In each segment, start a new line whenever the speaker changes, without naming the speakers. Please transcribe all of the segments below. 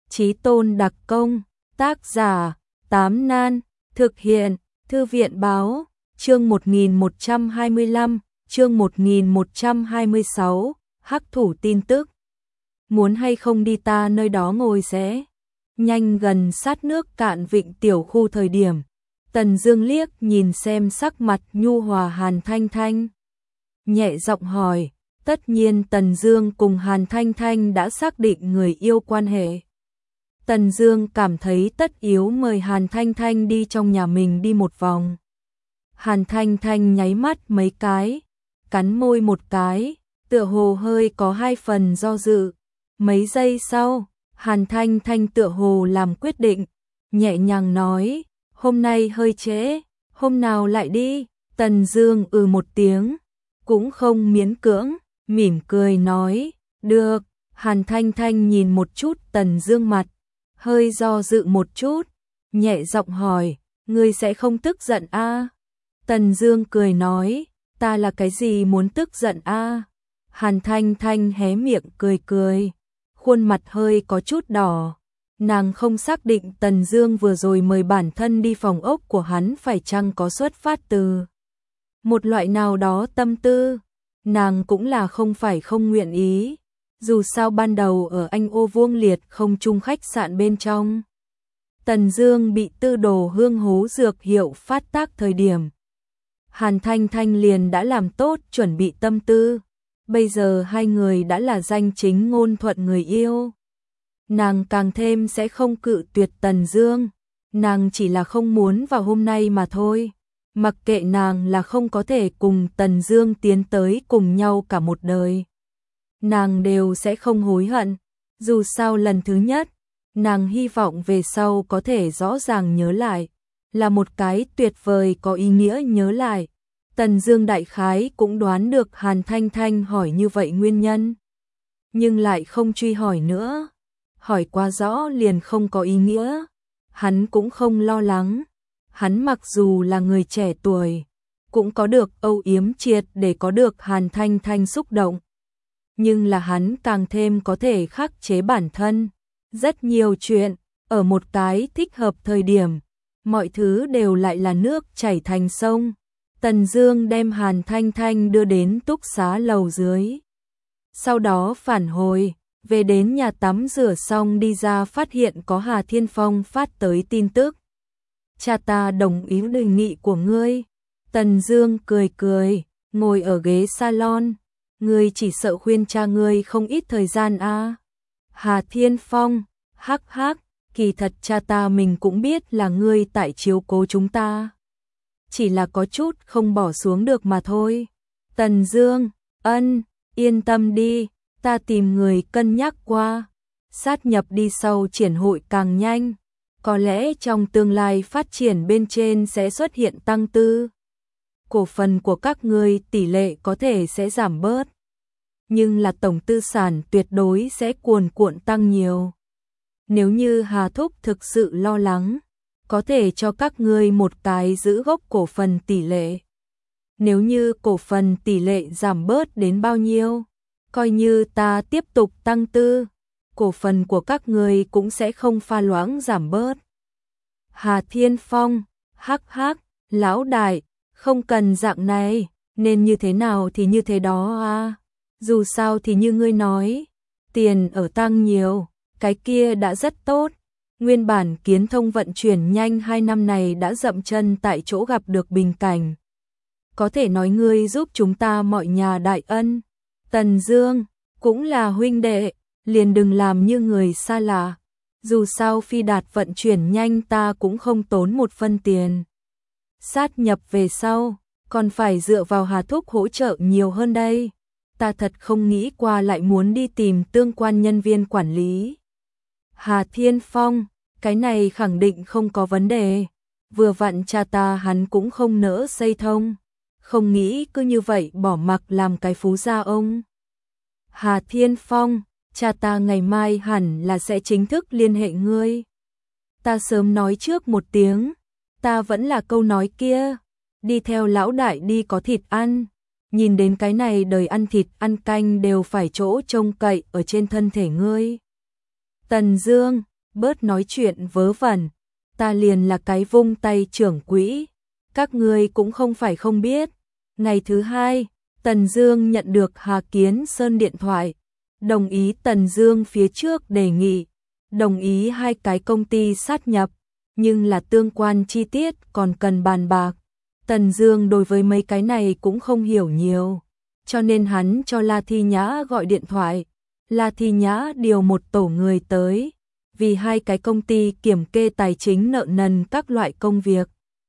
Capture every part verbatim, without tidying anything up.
Chí tôn đặc công, tác giả, Tám Nan, thực hiện, Thư viện báo, chương một nghìn một trăm hai mươi lăm, chương một nghìn một trăm hai mươi sáu, hắc thủ tin tức. Muốn hay không đi ta nơi đó ngồi sẽ. Nhanh gần sát nước Cạn Vịnh tiểu khu thời điểm. Tần Dương liếc nhìn xem sắc mặt nhu hòa Hàn Thanh Thanh. Nhẹ giọng hỏi, tất nhiên Tần Dương cùng Hàn Thanh Thanh đã xác định người yêu quan hệ. Tần Dương cảm thấy tất yếu mời Hàn Thanh Thanh đi trong nhà mình đi một vòng. Hàn Thanh Thanh nháy mắt mấy cái, cắn môi một cái, tựa hồ hơi có hai phần do dự. Mấy giây sau, Hàn Thanh Thanh tựa hồ làm quyết định, nhẹ nhàng nói, hôm nay hơi trễ, hôm nào lại đi. Tần Dương ừ một tiếng, cũng không miễn cưỡng, mỉm cười nói, được. Hàn Thanh Thanh nhìn một chút Tần Dương mặt, hơi do dự một chút, nhẹ giọng hỏi, ngươi sẽ không tức giận a? À? Tần Dương cười nói, ta là cái gì muốn tức giận a? À? Hàn Thanh Thanh hé miệng cười cười, khuôn mặt hơi có chút đỏ. Nàng không xác định Tần Dương vừa rồi mời bản thân đi phòng ốc của hắn phải chăng có xuất phát từ một loại nào đó tâm tư. Nàng cũng là không phải không nguyện ý. Dù sao ban đầu ở Anh Ô Vuông Liệt không chung khách sạn bên trong, Tần Dương bị tư đồ hương hố dược hiệu phát tác thời điểm, Hàn Thanh Thanh liền đã làm tốt chuẩn bị tâm tư. Bây giờ hai người đã là danh chính ngôn thuận người yêu. Nàng càng thêm sẽ không cự tuyệt Tần Dương. Nàng chỉ là không muốn vào hôm nay mà thôi. Mặc kệ nàng là không có thể cùng Tần Dương tiến tới cùng nhau cả một đời, nàng đều sẽ không hối hận. Dù sao lần thứ nhất, nàng hy vọng về sau có thể rõ ràng nhớ lại, là một cái tuyệt vời có ý nghĩa nhớ lại. Tần Dương đại khái cũng đoán được Hàn Thanh Thanh hỏi như vậy nguyên nhân, nhưng lại không truy hỏi nữa. Hỏi quá rõ liền không có ý nghĩa. Hắn cũng không lo lắng. Hắn mặc dù là người trẻ tuổi, cũng có được âu yếm triệt để có được Hàn Thanh Thanh xúc động. Nhưng là hắn càng thêm có thể khắc chế bản thân. Rất nhiều chuyện, ở một cái thích hợp thời điểm, mọi thứ đều lại là nước chảy thành sông. Tần Dương đem Hàn Thanh Thanh đưa đến túc xá lầu dưới. Sau đó phản hồi, về đến nhà tắm rửa xong đi ra phát hiện có Hà Thiên Phong phát tới tin tức. Cha ta đồng ý đề nghị của ngươi. Tần Dương cười cười, ngồi ở ghế salon. Ngươi chỉ sợ khuyên cha ngươi không ít thời gian a? À? Hà Thiên Phong, hắc hắc, kỳ thật cha ta mình cũng biết là ngươi tại chiếu cố chúng ta. Chỉ là có chút không bỏ xuống được mà thôi. Tần Dương, ân, yên tâm đi, ta tìm người cân nhắc qua. Sát nhập đi sau triển hội càng nhanh. Có lẽ trong tương lai phát triển bên trên sẽ xuất hiện tăng tư. Cổ phần của các ngươi tỷ lệ có thể sẽ giảm bớt. Nhưng là tổng tư sản tuyệt đối sẽ cuồn cuộn tăng nhiều. Nếu như Hà Thúc thực sự lo lắng, có thể cho các ngươi một cái giữ gốc cổ phần tỷ lệ. Nếu như cổ phần tỷ lệ giảm bớt đến bao nhiêu, coi như ta tiếp tục tăng tư, cổ phần của các ngươi cũng sẽ không pha loãng giảm bớt. Hà Thiên Phong, hắc hắc, lão đại, không cần dạng này, nên như thế nào thì như thế đó à. Dù sao thì như ngươi nói, tiền ở tăng nhiều, cái kia đã rất tốt. Nguyên bản Kiến Thông vận chuyển nhanh hai năm này đã dậm chân tại chỗ gặp được bình cảnh. Có thể nói ngươi giúp chúng ta mọi nhà đại ân. Tần Dương, cũng là huynh đệ, liền đừng làm như người xa lạ. Dù sao Phi Đạt vận chuyển nhanh ta cũng không tốn một phân tiền. Sát nhập về sau, còn phải dựa vào Hà Thúc hỗ trợ nhiều hơn đây. Ta thật không nghĩ qua lại muốn đi tìm tương quan nhân viên quản lý. Hà Thiên Phong, cái này khẳng định không có vấn đề. Vừa vặn cha ta hắn cũng không nỡ xây thông. Không nghĩ cứ như vậy bỏ mặc làm cái phú gia ông. Hà Thiên Phong, cha ta ngày mai hẳn là sẽ chính thức liên hệ ngươi. Ta sớm nói trước một tiếng, ta vẫn là câu nói kia, đi theo lão đại đi có thịt ăn. Nhìn đến cái này đời ăn thịt ăn canh đều phải chỗ trông cậy ở trên thân thể ngươi. Tần Dương, bớt nói chuyện vớ vẩn, ta liền là cái vung tay trưởng quỹ, các ngươi cũng không phải không biết. Ngày thứ hai, Tần Dương nhận được Hà Kiến Sơn điện thoại, đồng ý Tần Dương phía trước đề nghị, đồng ý hai cái công ty sát nhập, nhưng là tương quan chi tiết còn cần bàn bạc. Tần Dương đối với mấy cái này cũng không hiểu nhiều, cho nên hắn cho La Thi Nhã gọi điện thoại. La Thi Nhã điều một tổ người tới, vì hai cái công ty kiểm kê tài chính nợ nần các loại công việc.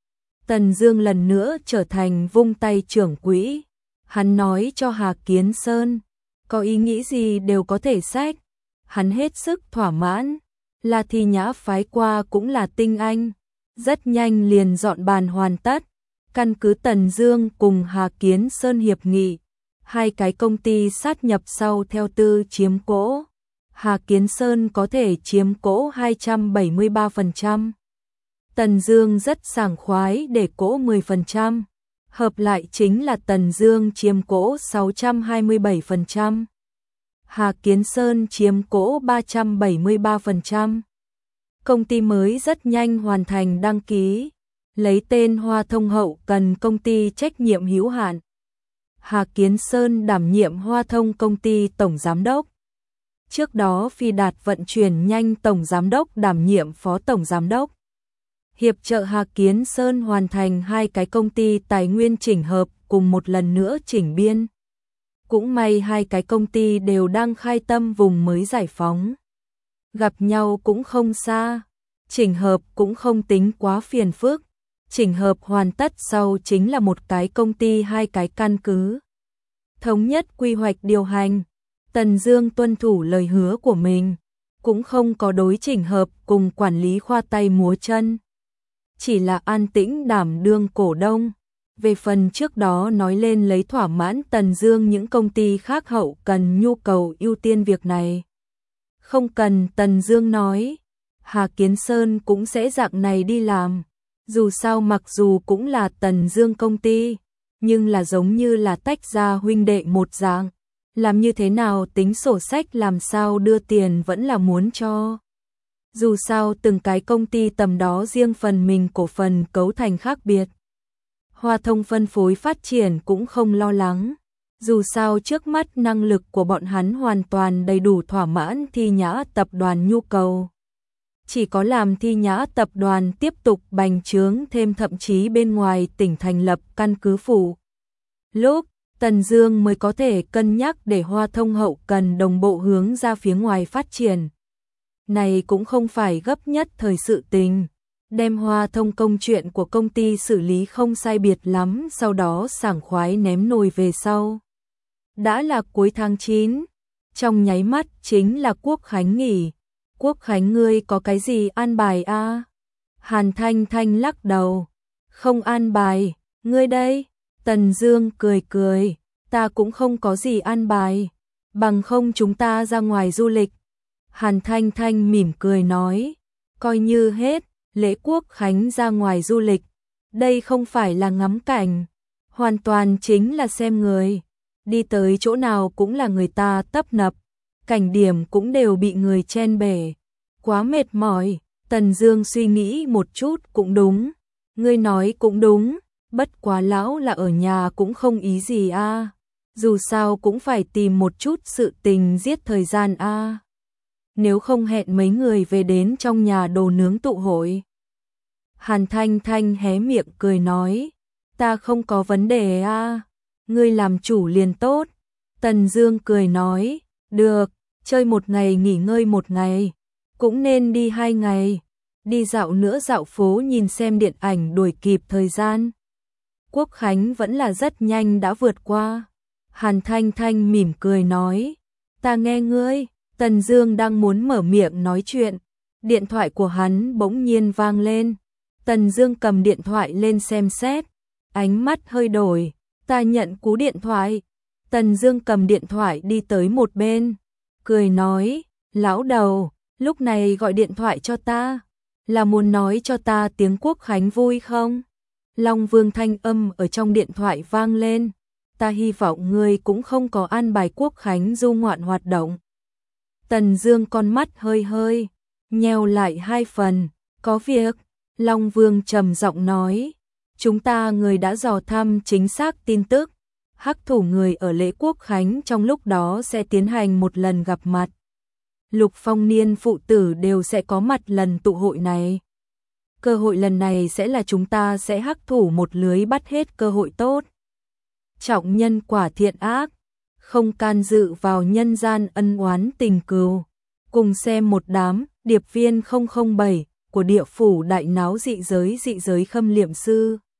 Tần Dương lần nữa trở thành vung tay trưởng quỹ. Hắn nói cho Hà Kiến Sơn, có ý nghĩ gì đều có thể xách. Hắn hết sức thỏa mãn. La Thi Nhã phái qua cũng là tinh anh, rất nhanh liền dọn bàn hoàn tất. Căn cứ Tần Dương cùng Hà Kiến Sơn hiệp nghị, hai cái công ty sát nhập sau theo tư chiếm cổ. Hà Kiến Sơn có thể chiếm cổ hai trăm bảy mươi ba phần trăm. Tần Dương rất sảng khoái để cổ mười phần trăm. Hợp lại chính là Tần Dương chiếm cổ sáu trăm hai mươi bảy phần trăm. Hà Kiến Sơn chiếm cổ ba trăm bảy mươi ba phần trăm. Công ty mới rất nhanh hoàn thành đăng ký, lấy tên Hoa Thông Hậu Cần công ty trách nhiệm hữu hạn. Hà Kiến Sơn đảm nhiệm Hoa Thông công ty tổng giám đốc. Trước đó Phi Đạt vận chuyển nhanh tổng giám đốc đảm nhiệm phó tổng giám đốc. Hiệp trợ Hà Kiến Sơn hoàn thành hai cái công ty tài nguyên chỉnh hợp cùng một lần nữa chỉnh biên. Cũng may hai cái công ty đều đang khai tâm vùng mới giải phóng. Gặp nhau cũng không xa, chỉnh hợp cũng không tính quá phiền phức. Chỉnh hợp hoàn tất sau chính là một cái công ty hai cái căn cứ. Thống nhất quy hoạch điều hành, Tần Dương tuân thủ lời hứa của mình, cũng không có đối chỉnh hợp cùng quản lý khoa tay múa chân. Chỉ là an tĩnh đảm đương cổ đông. Về phần trước đó nói lên lấy thỏa mãn Tần Dương những công ty khác hậu cần nhu cầu ưu tiên việc này. Không cần, Tần Dương nói, Hà Kiến Sơn cũng sẽ dạng này đi làm. Dù sao mặc dù cũng là Tần Dương công ty, nhưng là giống như là tách ra huynh đệ một dạng. Làm như thế nào tính sổ sách làm sao đưa tiền vẫn là muốn cho. Dù sao từng cái công ty tầm đó riêng phần mình cổ phần cấu thành khác biệt. Hoa Thông phân phối phát triển cũng không lo lắng. Dù sao trước mắt năng lực của bọn hắn hoàn toàn đầy đủ thỏa mãn Thi Nhã tập đoàn nhu cầu. Chỉ có làm Thi Nhã tập đoàn tiếp tục bành trướng thêm, thậm chí bên ngoài tỉnh thành lập căn cứ phủ. Lúc Tần Dương mới có thể cân nhắc để Hoa Thông hậu cần đồng bộ hướng ra phía ngoài phát triển. Này cũng không phải gấp nhất thời sự tình. Đem Hoa Thông công chuyện của công ty xử lý không sai biệt lắm, sau đó sảng khoái ném nồi về sau. Đã là cuối tháng chín, trong nháy mắt chính là Quốc Khánh nghỉ. Quốc Khánh ngươi có cái gì an bài a? À? Hàn Thanh Thanh lắc đầu, không an bài, ngươi đây. Tần Dương cười cười, ta cũng không có gì an bài, bằng không chúng ta ra ngoài du lịch. Hàn Thanh Thanh mỉm cười nói, coi như hết, lễ Quốc Khánh ra ngoài du lịch, đây không phải là ngắm cảnh, hoàn toàn chính là xem người. Đi tới chỗ nào cũng là người ta tấp nập, cảnh điểm cũng đều bị người chen bể, quá mệt mỏi. Tần Dương suy nghĩ một chút, cũng đúng, ngươi nói cũng đúng, bất quá lão là ở nhà cũng không ý gì a, à. Dù sao cũng phải tìm một chút sự tình giết thời gian a. À. Nếu không hẹn mấy người về đến trong nhà đồ nướng tụ hội. Hàn Thanh Thanh hé miệng cười nói, ta không có vấn đề a, à. Ngươi làm chủ liền tốt. Tần Dương cười nói, được, chơi một ngày nghỉ ngơi một ngày, cũng nên đi hai ngày, đi dạo nữa dạo phố nhìn xem điện ảnh đuổi kịp thời gian. Quốc Khánh vẫn là rất nhanh đã vượt qua. Hàn Thanh Thanh mỉm cười nói, ta nghe ngươi. Tần Dương đang muốn mở miệng nói chuyện, điện thoại của hắn bỗng nhiên vang lên. Tần Dương cầm điện thoại lên xem xét, ánh mắt hơi đổi, ta nhận cú điện thoại. Tần Dương cầm điện thoại đi tới một bên, cười nói, lão đầu, lúc này gọi điện thoại cho ta, là muốn nói cho ta tiếng Quốc Khánh vui không? Long Vương thanh âm ở trong điện thoại vang lên, ta hy vọng ngươi cũng không có an bài Quốc Khánh du ngoạn hoạt động. Tần Dương con mắt hơi hơi nheo lại hai phần, có việc, Long Vương trầm giọng nói, chúng ta người đã dò thăm chính xác tin tức, hắc thủ người ở lễ quốc khánh trong lúc đó sẽ tiến hành một lần gặp mặt. Lục Phong Niên phụ tử đều sẽ có mặt lần tụ hội này. Cơ hội lần này sẽ là chúng ta sẽ hắc thủ một lưới bắt hết cơ hội tốt. Trọng nhân quả thiện ác, không can dự vào nhân gian ân oán tình cừu. Cùng xem một đám điệp viên không không bảy của địa phủ đại náo dị giới dị giới Khâm Liệm Sư.